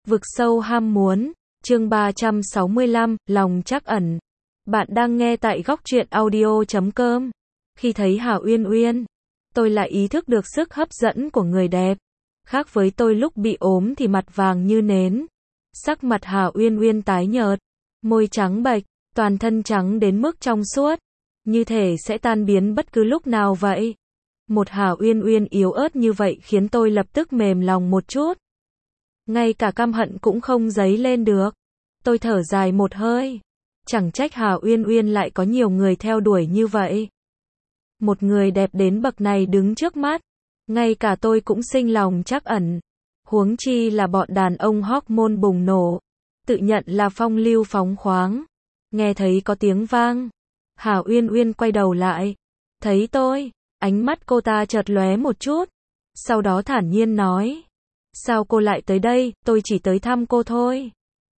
Vực sâu ham muốn, chương 365, lòng trắc ẩn. Bạn đang nghe tại góc truyện audio.com. Khi thấy Hà Uyên Uyên, tôi lại ý thức được sức hấp dẫn của người đẹp. Khác với tôi lúc bị ốm thì mặt vàng như nến. Sắc mặt Hà Uyên Uyên tái nhợt, môi trắng bệch, toàn thân trắng đến mức trong suốt, như thể sẽ tan biến bất cứ lúc nào vậy. Một Hà Uyên Uyên yếu ớt như vậy khiến tôi lập tức mềm lòng một chút. Ngay cả căm hận cũng không dấy lên được. Tôi thở dài một hơi. Chẳng trách Hà Uyên Uyên lại có nhiều người theo đuổi như vậy. Một người đẹp đến bậc này đứng trước mắt, ngay cả tôi cũng sinh lòng trắc ẩn. Huống chi là bọn đàn ông hormone bùng nổ, tự nhận là phong lưu phóng khoáng. Nghe thấy có tiếng vang, Hà Uyên Uyên quay đầu lại, thấy tôi, ánh mắt cô ta chợt lóe một chút, sau đó thản nhiên nói: "Sao cô lại tới đây, tôi chỉ tới thăm cô thôi."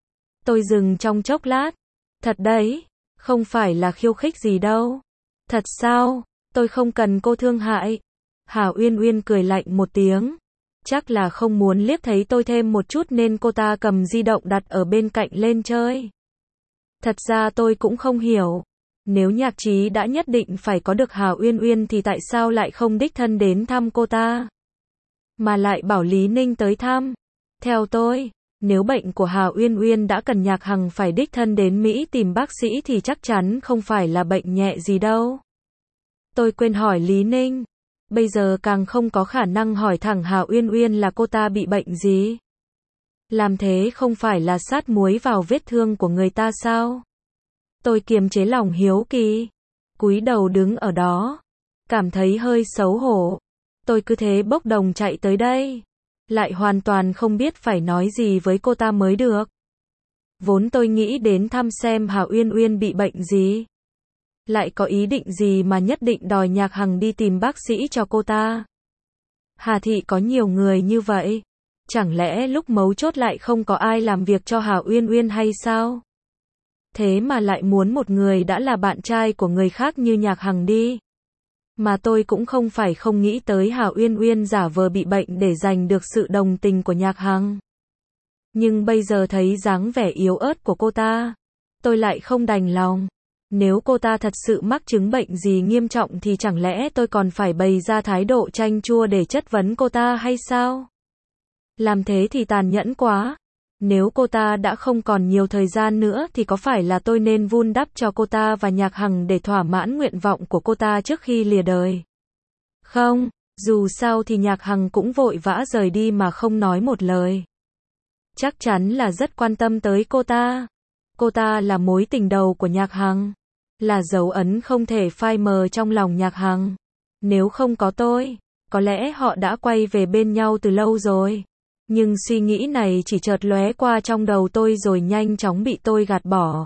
Tôi dừng trong chốc lát. Thật đấy, không phải là khiêu khích gì đâu. Thật sao, tôi không cần cô thương hại. Hà Uyên Uyên cười lạnh một tiếng. Chắc là không muốn liếc thấy tôi thêm một chút nên cô ta cầm di động đặt ở bên cạnh lên chơi. Thật ra tôi cũng không hiểu. Nếu Nhạc Trí đã nhất định phải có được Hà Uyên Uyên thì tại sao lại không đích thân đến thăm cô ta, mà lại bảo Lý Ninh tới thăm. Theo tôi, nếu bệnh của Hà Uyên Uyên đã cần Nhạc Hằng phải đích thân đến Mỹ tìm bác sĩ thì chắc chắn không phải là bệnh nhẹ gì đâu. Tôi quên hỏi Lý Ninh. Bây giờ càng không có khả năng hỏi thẳng Hà Uyên Uyên là cô ta bị bệnh gì. Làm thế không phải là sát muối vào vết thương của người ta sao? Tôi kiềm chế lòng hiếu kỳ, cúi đầu đứng ở đó, cảm thấy hơi xấu hổ. Tôi cứ thế bốc đồng chạy tới đây, lại hoàn toàn không biết phải nói gì với cô ta mới được. Vốn tôi nghĩ đến thăm xem Hà Uyên Uyên bị bệnh gì, lại có ý định gì mà nhất định đòi Nhạc Hằng đi tìm bác sĩ cho cô ta. Hà thị có nhiều người như vậy, chẳng lẽ lúc mấu chốt lại không có ai làm việc cho Hà Uyên Uyên hay sao? Thế mà lại muốn một người đã là bạn trai của người khác như Nhạc Hằng đi. Mà tôi cũng không phải không nghĩ tới Hà Uyên Uyên giả vờ bị bệnh để giành được sự đồng tình của Nhạc Hằng. Nhưng bây giờ thấy dáng vẻ yếu ớt của cô ta, tôi lại không đành lòng. Nếu cô ta thật sự mắc chứng bệnh gì nghiêm trọng thì chẳng lẽ tôi còn phải bày ra thái độ chanh chua để chất vấn cô ta hay sao? Làm thế thì tàn nhẫn quá. Nếu cô ta đã không còn nhiều thời gian nữa thì có phải là tôi nên vun đắp cho cô ta và Nhạc Hằng để thỏa mãn nguyện vọng của cô ta trước khi lìa đời? Không, dù sao thì Nhạc Hằng cũng vội vã rời đi mà không nói một lời. Chắc chắn là rất quan tâm tới cô ta. Cô ta là mối tình đầu của Nhạc Hằng, là dấu ấn không thể phai mờ trong lòng Nhạc Hằng. Nếu không có tôi, có lẽ họ đã quay về bên nhau từ lâu rồi. Nhưng suy nghĩ này chỉ chợt lóe qua trong đầu tôi rồi nhanh chóng bị tôi gạt bỏ.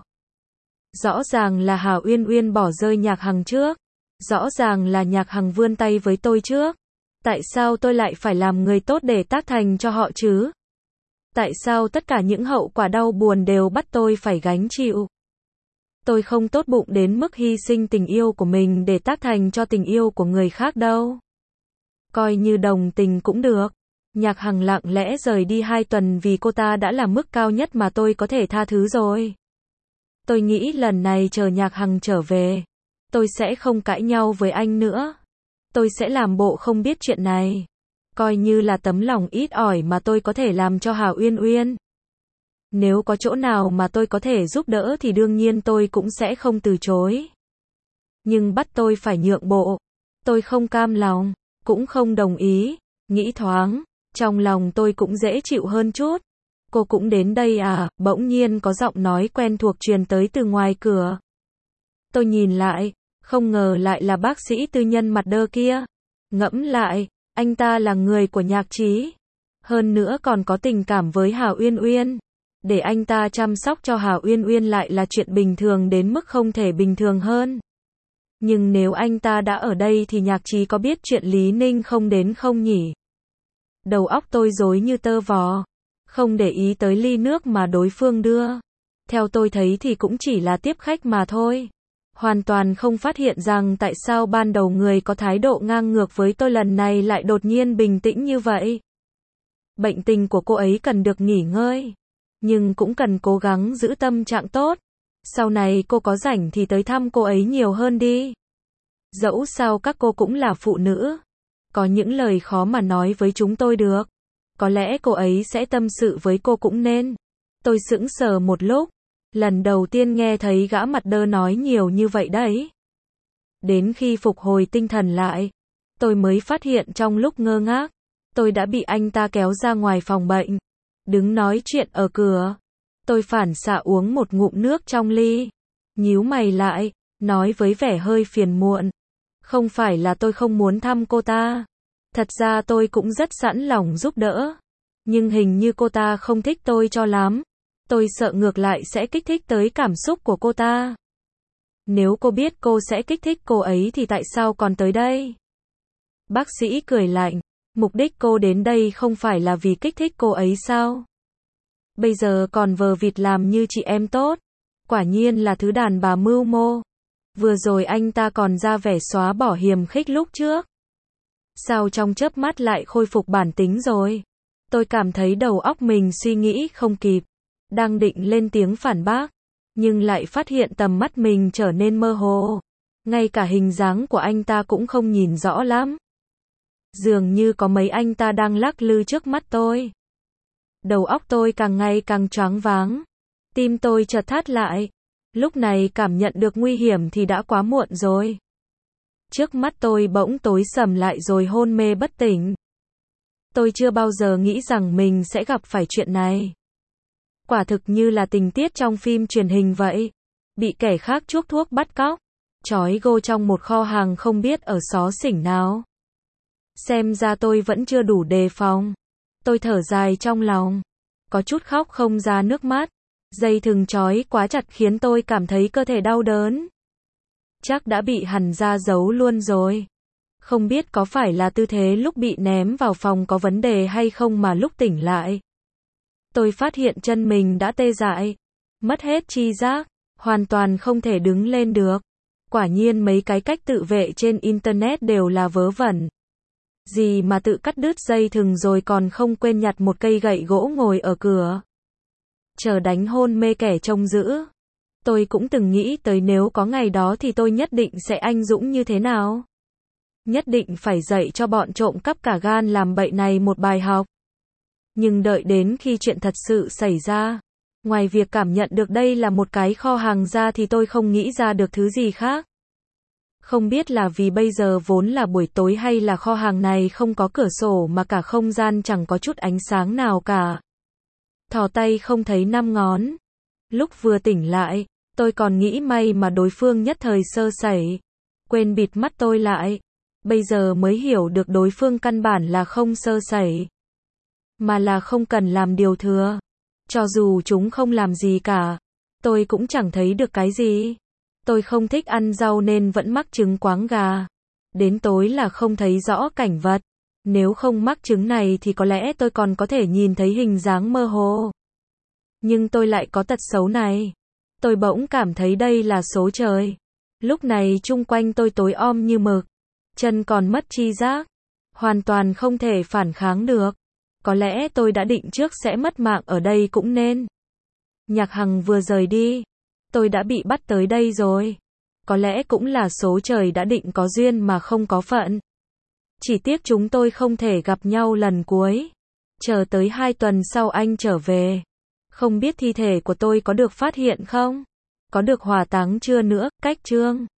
Rõ ràng là Hà Uyên Uyên bỏ rơi Nhạc Hằng trước. Rõ ràng là Nhạc Hằng vươn tay với tôi trước. Tại sao tôi lại phải làm người tốt để tác thành cho họ chứ? Tại sao tất cả những hậu quả đau buồn đều bắt tôi phải gánh chịu? Tôi không tốt bụng đến mức hy sinh tình yêu của mình để tác thành cho tình yêu của người khác đâu. Coi như đồng tình cũng được. Nhạc Hằng lặng lẽ rời đi 2 tuần vì cô ta đã là mức cao nhất mà tôi có thể tha thứ rồi. Tôi nghĩ lần này chờ Nhạc Hằng trở về, tôi sẽ không cãi nhau với anh nữa. Tôi sẽ làm bộ không biết chuyện này. Coi như là tấm lòng ít ỏi mà tôi có thể làm cho Hà Uyên Uyên. Nếu có chỗ nào mà tôi có thể giúp đỡ thì đương nhiên tôi cũng sẽ không từ chối. Nhưng bắt tôi phải nhượng bộ, tôi không cam lòng, cũng không đồng ý. Nghĩ thoáng, trong lòng tôi cũng dễ chịu hơn chút. Cô cũng đến đây à? Bỗng nhiên có giọng nói quen thuộc truyền tới từ ngoài cửa. Tôi nhìn lại, không ngờ lại là bác sĩ tư nhân mặt đơ kia. Ngẫm lại, anh ta là người của Nhạc Trí, hơn nữa còn có tình cảm với Hà Uyên Uyên. Để anh ta chăm sóc cho Hà Uyên Uyên lại là chuyện bình thường đến mức không thể bình thường hơn. Nhưng nếu anh ta đã ở đây thì Nhạc Trí có biết chuyện Lý Ninh không đến không nhỉ? Đầu óc tôi rối như tơ vò, không để ý tới ly nước mà đối phương đưa. Theo tôi thấy thì cũng chỉ là tiếp khách mà thôi. Hoàn toàn không phát hiện rằng tại sao ban đầu người có thái độ ngang ngược với tôi lần này lại đột nhiên bình tĩnh như vậy. Bệnh tình của cô ấy cần được nghỉ ngơi, nhưng cũng cần cố gắng giữ tâm trạng tốt. Sau này cô có rảnh thì tới thăm cô ấy nhiều hơn đi. Dẫu sao các cô cũng là phụ nữ, có những lời khó mà nói với chúng tôi được. Có lẽ cô ấy sẽ tâm sự với cô cũng nên. Tôi sững sờ một lúc, lần đầu tiên nghe thấy gã mặt đơ nói nhiều như vậy đấy. Đến khi phục hồi tinh thần lại, tôi mới phát hiện trong lúc ngơ ngác, tôi đã bị anh ta kéo ra ngoài phòng bệnh, đứng nói chuyện ở cửa. Tôi phản xạ uống một ngụm nước trong ly, nhíu mày lại, nói với vẻ hơi phiền muộn. Không phải là tôi không muốn thăm cô ta. Thật ra tôi cũng rất sẵn lòng giúp đỡ. Nhưng hình như cô ta không thích tôi cho lắm. Tôi sợ ngược lại sẽ kích thích tới cảm xúc của cô ta. Nếu cô biết cô sẽ kích thích cô ấy thì tại sao còn tới đây? Bác sĩ cười lạnh. Mục đích cô đến đây không phải là vì kích thích cô ấy sao? Bây giờ còn vờ vịt làm như chị em tốt. Quả nhiên là thứ đàn bà mưu mô. Vừa rồi anh ta còn ra vẻ xóa bỏ hiềm khích lúc trước. Sao trong chớp mắt lại khôi phục bản tính rồi? Tôi cảm thấy đầu óc mình suy nghĩ không kịp. Đang định lên tiếng phản bác, nhưng lại phát hiện tầm mắt mình trở nên mơ hồ. Ngay cả hình dáng của anh ta cũng không nhìn rõ lắm. Dường như có mấy anh ta đang lắc lư trước mắt tôi. Đầu óc tôi càng ngày càng choáng váng. Tim tôi chợt thắt lại. Lúc này cảm nhận được nguy hiểm thì đã quá muộn rồi. Trước mắt tôi bỗng tối sầm lại rồi hôn mê bất tỉnh. Tôi chưa bao giờ nghĩ rằng mình sẽ gặp phải chuyện này. Quả thực như là tình tiết trong phim truyền hình vậy. Bị kẻ khác chuốc thuốc bắt cóc, trói gô trong một kho hàng không biết ở xó xỉnh nào. Xem ra tôi vẫn chưa đủ đề phòng. Tôi thở dài trong lòng, có chút khóc không ra nước mắt. Dây thừng trói quá chặt khiến tôi cảm thấy cơ thể đau đớn. Chắc đã bị hằn da giấu luôn rồi. Không biết có phải là tư thế lúc bị ném vào phòng có vấn đề hay không mà lúc tỉnh lại, tôi phát hiện chân mình đã tê dại, mất hết tri giác, hoàn toàn không thể đứng lên được. Quả nhiên mấy cái cách tự vệ trên internet đều là vớ vẩn. Gì mà tự cắt đứt dây thừng rồi còn không quên nhặt một cây gậy gỗ ngồi ở cửa, chờ đánh hôn mê kẻ trông giữ. Tôi cũng từng nghĩ tới nếu có ngày đó thì tôi nhất định sẽ anh dũng như thế nào. Nhất định phải dạy cho bọn trộm cắp cả gan làm bậy này một bài học. Nhưng đợi đến khi chuyện thật sự xảy ra, ngoài việc cảm nhận được đây là một cái kho hàng ra thì tôi không nghĩ ra được thứ gì khác. Không biết là vì bây giờ vốn là buổi tối hay là kho hàng này không có cửa sổ mà cả không gian chẳng có chút ánh sáng nào cả. Thò tay không thấy năm ngón. Lúc vừa tỉnh lại, tôi còn nghĩ may mà đối phương nhất thời sơ sẩy, quên bịt mắt tôi lại. Bây giờ mới hiểu được đối phương căn bản là không sơ sẩy, mà là không cần làm điều thừa. Cho dù chúng không làm gì cả, tôi cũng chẳng thấy được cái gì. Tôi không thích ăn rau nên vẫn mắc chứng quáng gà. Đến tối là không thấy rõ cảnh vật. Nếu không mắc chứng này thì có lẽ tôi còn có thể nhìn thấy hình dáng mơ hồ. Nhưng tôi lại có tật xấu này. Tôi bỗng cảm thấy đây là số trời. Lúc này chung quanh tôi tối om như mực. Chân còn mất tri giác. Hoàn toàn không thể phản kháng được. Có lẽ tôi đã định trước sẽ mất mạng ở đây cũng nên. Nhạc Hằng vừa rời đi, tôi đã bị bắt tới đây rồi. Có lẽ cũng là số trời đã định có duyên mà không có phận. Chỉ tiếc chúng tôi không thể gặp nhau lần cuối. Chờ tới 2 tuần sau anh trở về. Không biết thi thể của tôi có được phát hiện không? Có được hỏa táng chưa nữa, cách chương.